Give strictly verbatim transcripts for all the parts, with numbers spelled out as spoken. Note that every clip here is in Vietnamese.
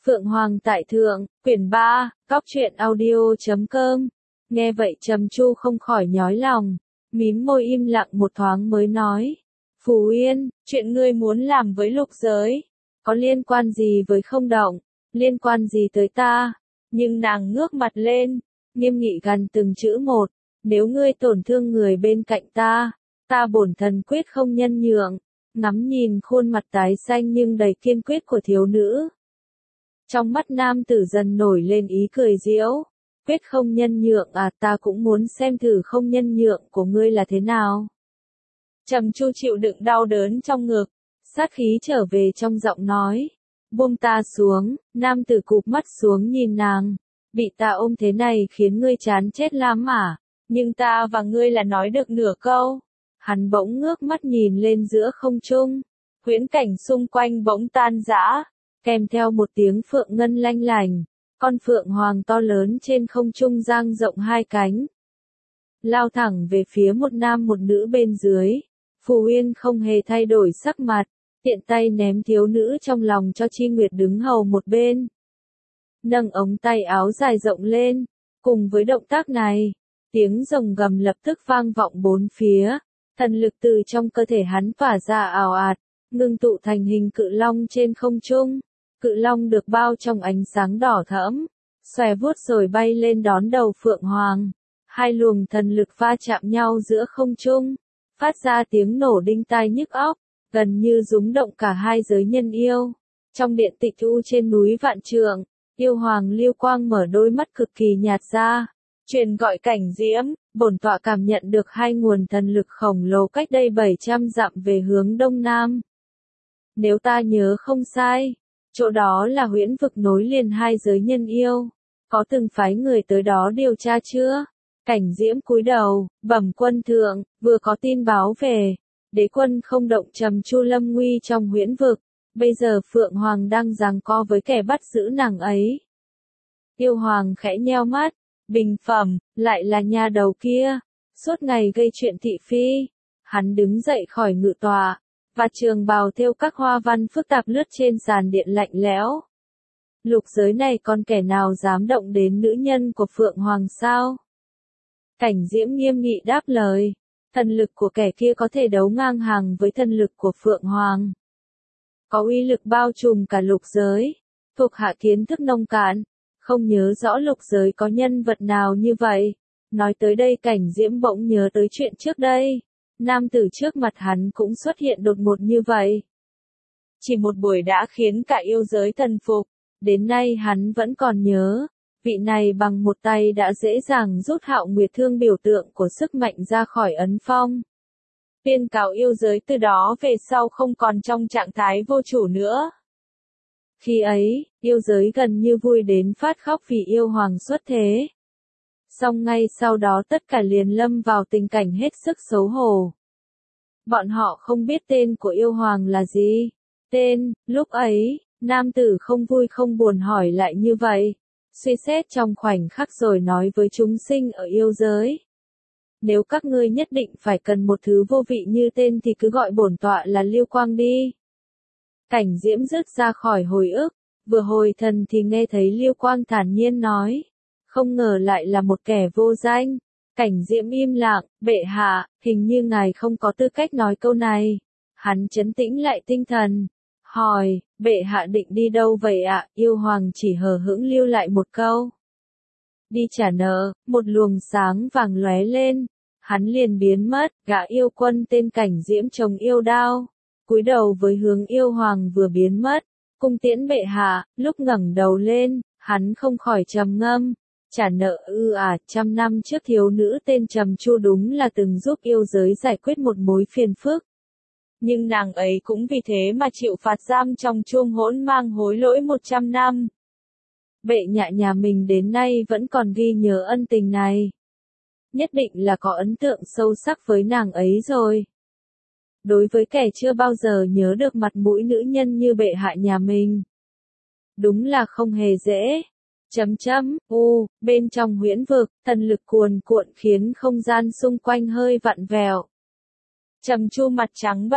Phượng Hoàng tại Thượng, quyển ba, góc truyện audio chấm com. Nghe vậy Trầm Chu không khỏi nhói lòng, mím môi im lặng một thoáng mới nói. Phù Yên, chuyện ngươi muốn làm với lục giới, có liên quan gì với không động, liên quan gì tới ta? Nhưng nàng ngước mặt lên, nghiêm nghị gằn từng chữ một, nếu ngươi tổn thương người bên cạnh ta, ta bổn thần quyết không nhân nhượng. Ngắm nhìn khuôn mặt tái xanh nhưng đầy kiên quyết của thiếu nữ, trong mắt nam tử dần nổi lên ý cười giễu. Quyết không nhân nhượng à, ta cũng muốn xem thử không nhân nhượng của ngươi là thế nào. Trầm Chu chịu đựng đau đớn trong ngực, sát khí trở về trong giọng nói. Buông ta xuống, nam tử cụp mắt xuống nhìn nàng. Bị ta ôm thế này khiến ngươi chán chết lắm à, nhưng ta và ngươi là nói được nửa câu. Hắn bỗng ngước mắt nhìn lên giữa không trung, huyễn cảnh xung quanh bỗng tan rã, kèm theo một tiếng phượng ngân lanh lành, con phượng hoàng to lớn trên không trung dang rộng hai cánh, lao thẳng về phía một nam một nữ bên dưới. Phù Uyên không hề thay đổi sắc mặt, tiện tay ném thiếu nữ trong lòng cho Chi Nguyệt đứng hầu một bên. Nâng ống tay áo dài rộng lên, cùng với động tác này, tiếng rồng gầm lập tức vang vọng bốn phía. Thần lực từ trong cơ thể hắn tỏa ra ào ạt, ngưng tụ thành hình cự long trên không trung. Cự long được bao trong ánh sáng đỏ thẫm, xòe vuốt rồi bay lên đón đầu Phượng Hoàng. Hai luồng thần lực va chạm nhau giữa không trung, phát ra tiếng nổ đinh tai nhức óc, gần như rúng động cả hai giới nhân yêu. Trong điện tịch u trên núi Vạn Trượng, yêu hoàng Liêu Quang mở đôi mắt cực kỳ nhạt ra. Truyền gọi Cảnh Diễm, bổn tọa cảm nhận được hai nguồn thần lực khổng lồ cách đây bảy trăm dặm về hướng đông nam. Nếu ta nhớ không sai, chỗ đó là huyễn vực nối liền hai giới nhân yêu. Có từng phái người tới đó điều tra chưa? Cảnh Diễm cúi đầu, bẩm quân thượng, vừa có tin báo về. Đế quân không động Trầm Chu lâm nguy trong huyễn vực. Bây giờ Phượng Hoàng đang giằng co với kẻ bắt giữ nàng ấy. Yêu hoàng khẽ nheo mắt. Bình phẩm, lại là nha đầu kia, suốt ngày gây chuyện thị phi. Hắn đứng dậy khỏi ngự tòa, và trường bào thêu các hoa văn phức tạp lướt trên sàn điện lạnh lẽo. Lục giới này còn kẻ nào dám động đến nữ nhân của Phượng Hoàng sao? Cảnh Diễm nghiêm nghị đáp lời, thần lực của kẻ kia có thể đấu ngang hàng với thần lực của Phượng Hoàng. Có uy lực bao trùm cả lục giới, thuộc hạ kiến thức nông cạn. Không nhớ rõ lục giới có nhân vật nào như vậy. Nói tới đây Cảnh Diễm bỗng nhớ tới chuyện trước đây. Nam tử trước mặt hắn cũng xuất hiện đột ngột như vậy. Chỉ một buổi đã khiến cả yêu giới thần phục. Đến nay hắn vẫn còn nhớ. Vị này bằng một tay đã dễ dàng rút Hạo Nguyệt Thương biểu tượng của sức mạnh ra khỏi ấn phong. Tuyên cáo yêu giới từ đó về sau không còn trong trạng thái vô chủ nữa. Khi ấy, yêu giới gần như vui đến phát khóc vì yêu hoàng xuất thế. Song ngay sau đó tất cả liền lâm vào tình cảnh hết sức xấu hổ. Bọn họ không biết tên của yêu hoàng là gì. Tên, lúc ấy, nam tử không vui không buồn hỏi lại như vậy. Suy xét trong khoảnh khắc rồi nói với chúng sinh ở yêu giới. Nếu các ngươi nhất định phải cần một thứ vô vị như tên thì cứ gọi bổn tọa là Liêu Quang đi. Cảnh Diễm rứt ra khỏi hồi ức, vừa hồi thần thì nghe thấy Liêu Quang thản nhiên nói, không ngờ lại là một kẻ vô danh. Cảnh Diễm im lặng, bệ hạ, hình như ngài không có tư cách nói câu này. Hắn trấn tĩnh lại tinh thần, hỏi, bệ hạ định đi đâu vậy ạ? Yêu hoàng chỉ hờ hững lưu lại một câu. Đi trả nợ. Một luồng sáng vàng lóe lên, hắn liền biến mất. Gã yêu quân tên Cảnh Diễm trồng yêu đao, cúi đầu với hướng yêu hoàng vừa biến mất. Cung tiễn bệ hạ. Lúc ngẩng đầu lên, hắn không khỏi trầm ngâm. Trả nợ ư à, trăm năm trước thiếu nữ tên Trầm Chu đúng là từng giúp yêu giới giải quyết một mối phiền phức. Nhưng nàng ấy cũng vì thế mà chịu phạt giam trong chuông hỗn mang hối lỗi một trăm năm. Bệ hạ nhà mình đến nay vẫn còn ghi nhớ ân tình này. Nhất định là có ấn tượng sâu sắc với nàng ấy rồi. Đối với kẻ chưa bao giờ nhớ được mặt mũi nữ nhân như bệ hạ nhà mình, đúng là không hề dễ. Chấm chấm, u, bên trong huyễn vực, thần lực cuồn cuộn khiến không gian xung quanh hơi vặn vẹo. Trầm Chu mặt trắng bệch,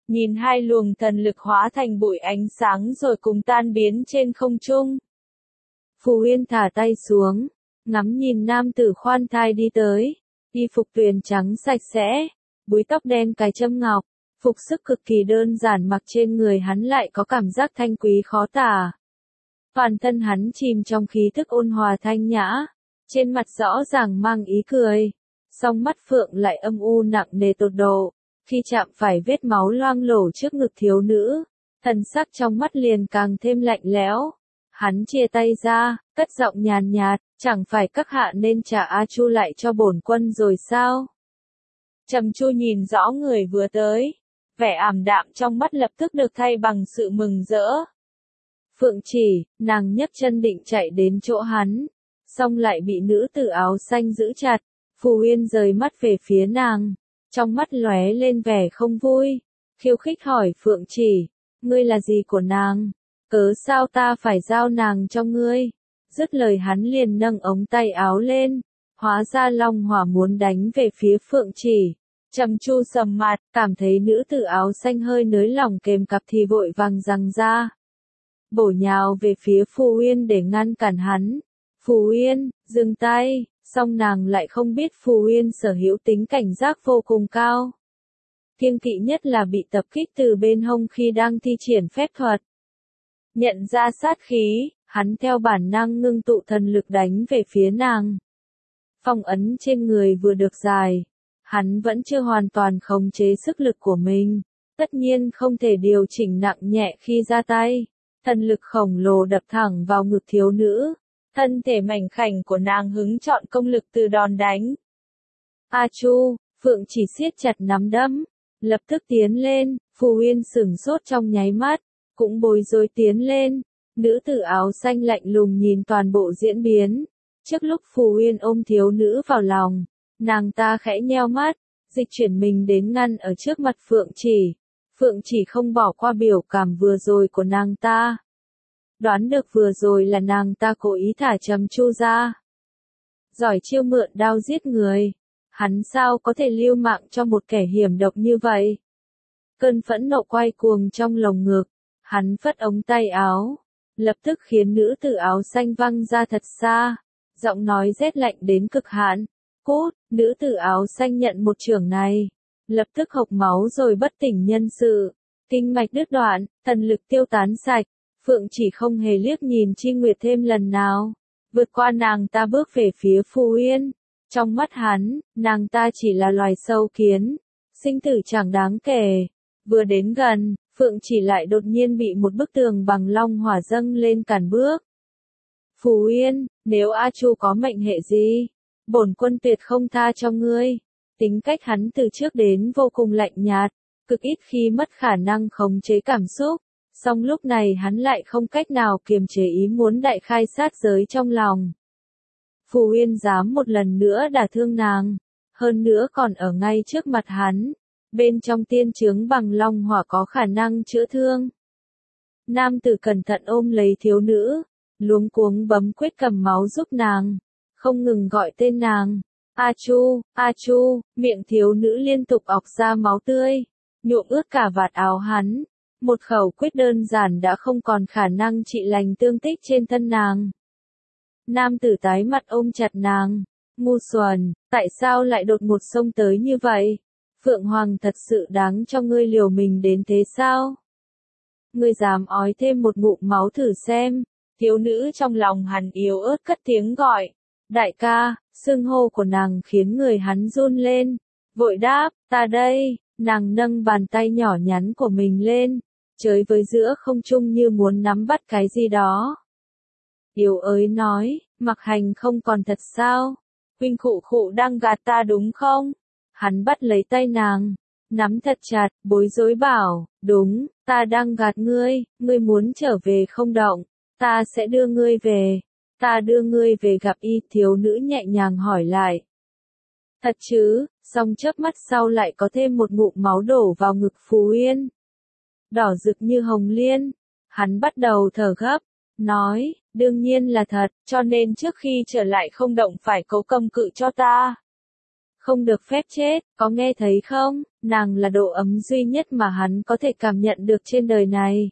nhìn hai luồng thần lực hóa thành bụi ánh sáng rồi cùng tan biến trên không trung. Phù Uyên thả tay xuống, ngắm nhìn nam tử khoan thai đi tới, y phục tuyền trắng sạch sẽ, búi tóc đen cài châm ngọc, phục sức cực kỳ đơn giản mặc trên người hắn lại có cảm giác thanh quý khó tả. Toàn thân hắn chìm trong khí thức ôn hòa thanh nhã, trên mặt rõ ràng mang ý cười, song mắt phượng lại âm u nặng nề tột độ, khi chạm phải vết máu loang lổ trước ngực thiếu nữ, thần sắc trong mắt liền càng thêm lạnh lẽo. Hắn chia tay ra, cất giọng nhàn nhạt, chẳng phải các hạ nên trả A Chu lại cho bổn quân rồi sao? Trầm Chu nhìn rõ người vừa tới, vẻ ảm đạm trong mắt lập tức được thay bằng sự mừng rỡ. Phượng Chỉ, nàng nhấc chân định chạy đến chỗ hắn, song lại bị nữ tử áo xanh giữ chặt. Phù Uyên rời mắt về phía nàng, trong mắt lóe lên vẻ không vui, khiêu khích hỏi Phượng Chỉ, ngươi là gì của nàng? Cớ sao ta phải giao nàng cho ngươi? Dứt lời hắn liền nâng ống tay áo lên, hóa ra long hỏa muốn đánh về phía Phượng Chỉ. Trầm Chu sầm mặt, cảm thấy nữ tử áo xanh hơi nới lỏng kềm cặp thì vội vàng giằng ra, bổ nhào về phía Phù Uyên để ngăn cản hắn. Phù Uyên, dừng tay, song nàng lại không biết Phù Uyên sở hữu tính cảnh giác vô cùng cao. Kiêng kỵ nhất là bị tập kích từ bên hông khi đang thi triển phép thuật. Nhận ra sát khí, hắn theo bản năng ngưng tụ thần lực đánh về phía nàng. Phong ấn trên người vừa được giải, hắn vẫn chưa hoàn toàn khống chế sức lực của mình, tất nhiên không thể điều chỉnh nặng nhẹ khi ra tay. Thần lực khổng lồ đập thẳng vào ngực thiếu nữ, thân thể mảnh khảnh của nàng hứng chọn công lực từ đòn đánh. A Chu, Phượng Chỉ siết chặt nắm đấm, lập tức tiến lên. Phù Uyên sửng sốt trong nháy mắt, cũng bối rối tiến lên. Nữ tử áo xanh lạnh lùng nhìn toàn bộ diễn biến. Trước lúc Phù Uyên ôm thiếu nữ vào lòng, nàng ta khẽ nheo mắt, dịch chuyển mình đến ngăn ở trước mặt Phượng Chỉ. Phượng Chỉ không bỏ qua biểu cảm vừa rồi của nàng ta. Đoán được vừa rồi là nàng ta cố ý thả Trầm Chu ra. Giỏi chiêu mượn đao giết người, hắn sao có thể lưu mạng cho một kẻ hiểm độc như vậy? Cơn phẫn nộ quay cuồng trong lồng ngực, hắn phất ống tay áo, lập tức khiến nữ tử áo xanh văng ra thật xa, giọng nói rét lạnh đến cực hạn. Cút, nữ tử áo xanh nhận một chưởng này, lập tức hộc máu rồi bất tỉnh nhân sự, kinh mạch đứt đoạn, thần lực tiêu tán sạch. Phượng Chỉ không hề liếc nhìn Chi Nguyệt thêm lần nào, vượt qua nàng ta bước về phía Phù Uyên. Trong mắt hắn, nàng ta chỉ là loài sâu kiến, sinh tử chẳng đáng kể. Vừa đến gần, Phượng Chỉ lại đột nhiên bị một bức tường bằng long hỏa dâng lên cản bước. Phù Uyên, nếu A Chu có mệnh hệ gì, bổn quân tuyệt không tha cho ngươi. Tính cách hắn từ trước đến vô cùng lạnh nhạt, cực ít khi mất khả năng khống chế cảm xúc. Song lúc này hắn lại không cách nào kiềm chế ý muốn đại khai sát giới trong lòng. Phù Uyên dám một lần nữa đả thương nàng, hơn nữa còn ở ngay trước mặt hắn, bên trong tiên chướng bằng long hỏa có khả năng chữa thương. Nam tử cẩn thận ôm lấy thiếu nữ, luống cuống bấm quyết cầm máu giúp nàng, không ngừng gọi tên nàng. A Chu, A Chu, miệng thiếu nữ liên tục ọc ra máu tươi, nhuộm ướt cả vạt áo hắn. Một khẩu quyết đơn giản đã không còn khả năng trị lành thương tích trên thân nàng. Nam tử tái mặt ôm chặt nàng. Ngu xuẩn, tại sao lại đột ngột xông tới như vậy? Phượng Hoàng thật sự đáng cho ngươi liều mình đến thế sao? Ngươi dám ói thêm một ngụm máu thử xem. Thiếu nữ trong lòng hắn yếu ớt cất tiếng gọi. Đại ca, xưng hô của nàng khiến người hắn run lên. Vội đáp, ta đây. Nàng nâng bàn tay nhỏ nhắn của mình lên, chới với giữa không trung như muốn nắm bắt cái gì đó. Yếu ớt nói, Mặc Hành không còn thật sao? Huynh khụ khụ đang gạt ta đúng không? Hắn bắt lấy tay nàng, nắm thật chặt, bối rối bảo, đúng, ta đang gạt ngươi, ngươi muốn trở về không động, ta sẽ đưa ngươi về, ta đưa ngươi về gặp y. Thiếu nữ nhẹ nhàng hỏi lại. Thật chứ? Song chớp mắt sau lại có thêm một ngụm máu đổ vào ngực Phù Uyên. Đỏ rực như hồng liên, hắn bắt đầu thở gấp, nói, đương nhiên là thật, cho nên trước khi trở lại không động phải cố cầm cự cho ta. không được phép chết, có nghe thấy không? Nàng là độ ấm duy nhất mà hắn có thể cảm nhận được trên đời này.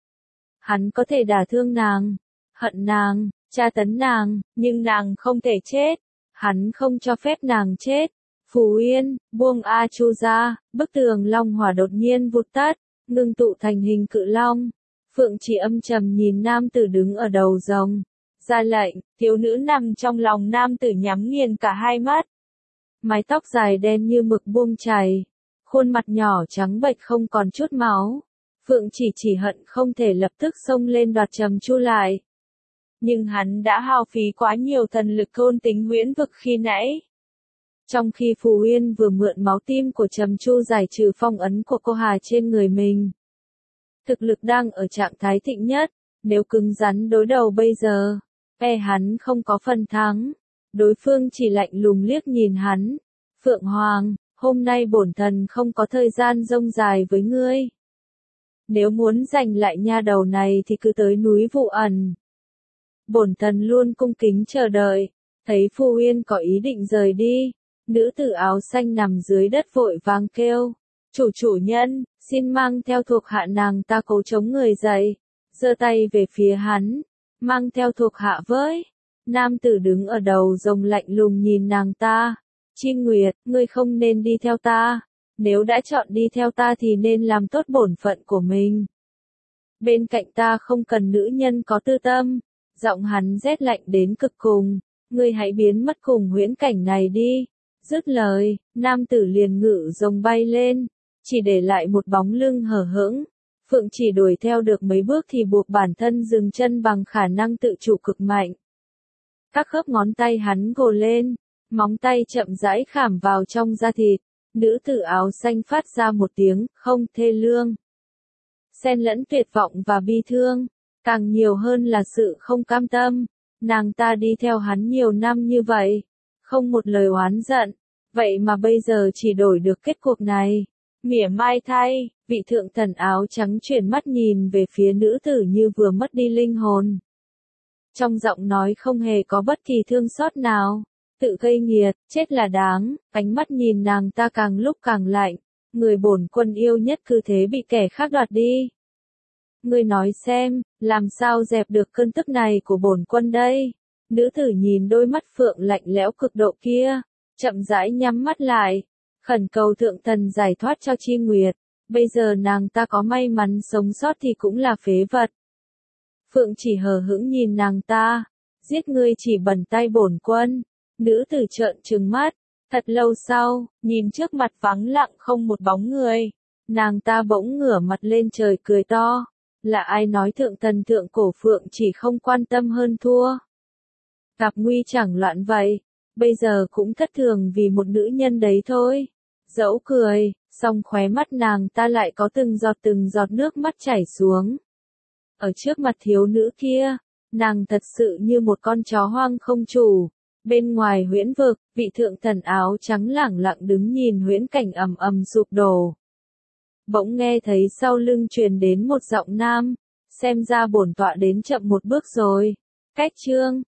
Hắn có thể đả thương nàng, hận nàng, tra tấn nàng, nhưng nàng không thể chết. Hắn không cho phép nàng chết. Phù Yên, buông A Chu ra, bức tường long hỏa đột nhiên vụt tắt, ngưng tụ thành hình cự long. Phượng Chỉ âm trầm nhìn nam tử đứng ở đầu rồng. Ra lệnh, thiếu nữ nằm trong lòng nam tử nhắm nghiền cả hai mắt. Mái tóc dài đen như mực buông chảy, khuôn mặt nhỏ trắng bệch không còn chút máu. Phượng Chỉ chỉ hận không thể lập tức xông lên đoạt Trầm Chu lại. Nhưng hắn đã hao phí quá nhiều thần lực thôn tính huyễn vực khi nãy. Trong khi Phù Uyên vừa mượn máu tim của Trầm Chu giải trừ phong ấn của cô Hà trên người mình. Thực lực đang ở trạng thái thịnh nhất, nếu cứng rắn đối đầu bây giờ, e hắn không có phần thắng. Đối phương chỉ lạnh lùng liếc nhìn hắn. Phượng Hoàng, hôm nay bổn thần không có thời gian rông dài với ngươi. Nếu muốn giành lại nha đầu này thì cứ tới núi Vụ Ẩn. Bổn thần luôn cung kính chờ đợi. Thấy Phù Uyên có ý định rời đi, nữ tử áo xanh nằm dưới đất vội vàng kêu. Chủ chủ nhân, xin mang theo thuộc hạ nàng ta cố chống người dậy. Giơ tay về phía hắn. Mang theo thuộc hạ với. Nam tử đứng ở đầu rồng lạnh lùng nhìn nàng ta. Chim Nguyệt, ngươi không nên đi theo ta. Nếu đã chọn đi theo ta thì nên làm tốt bổn phận của mình. Bên cạnh ta không cần nữ nhân có tư tâm. Giọng hắn rét lạnh đến cực cùng. Ngươi hãy biến mất cùng huyễn cảnh này đi. Dứt lời, nam tử liền ngự rồng bay lên. Chỉ để lại một bóng lưng hở hững. Phượng Chỉ đuổi theo được mấy bước thì buộc bản thân dừng chân bằng khả năng tự chủ cực mạnh. Các khớp ngón tay hắn gồ lên, móng tay chậm rãi khảm vào trong da thịt. Nữ tử áo xanh phát ra một tiếng không thê lương. Xen lẫn tuyệt vọng và bi thương, càng nhiều hơn là sự không cam tâm. Nàng ta đi theo hắn nhiều năm như vậy, không một lời oán giận, vậy mà bây giờ chỉ đổi được kết cục này. Mỉa mai thay, vị thượng thần áo trắng chuyển mắt nhìn về phía nữ tử như vừa mất đi linh hồn. Trong giọng nói không hề có bất kỳ thương xót nào. Tự gây nghiệt, chết là đáng. Ánh mắt nhìn nàng ta càng lúc càng lạnh. Người bổn quân yêu nhất cứ thế bị kẻ khác đoạt đi. Ngươi nói xem, làm sao dẹp được cơn tức này của bổn quân đây? Nữ tử nhìn đôi mắt phượng lạnh lẽo cực độ kia, chậm rãi nhắm mắt lại, khẩn cầu thượng thần giải thoát cho Chim Nguyệt. Bây giờ nàng ta có may mắn sống sót thì cũng là phế vật. Phượng Chỉ hờ hững nhìn nàng ta, giết ngươi chỉ bẩn tay bổn quân. Nữ tử trợn trừng mắt, thật lâu sau, nhìn trước mặt vắng lặng không một bóng người. Nàng ta bỗng ngửa mặt lên trời cười to. Là ai nói thượng thần thượng cổ Phượng Chỉ không quan tâm hơn thua? Gặp nguy chẳng loạn vậy, bây giờ cũng thất thường vì một nữ nhân đấy thôi. Dẫu cười, song khóe mắt nàng ta lại có từng giọt từng giọt nước mắt chảy xuống. Ở trước mặt thiếu nữ kia, nàng thật sự như một con chó hoang không chủ. Bên ngoài huyễn vực, vị thượng thần áo trắng lẳng lặng đứng nhìn huyễn cảnh ầm ầm sụp đổ. Bỗng nghe thấy sau lưng truyền đến một giọng nam, xem ra bổn tọa đến chậm một bước rồi. Cách chương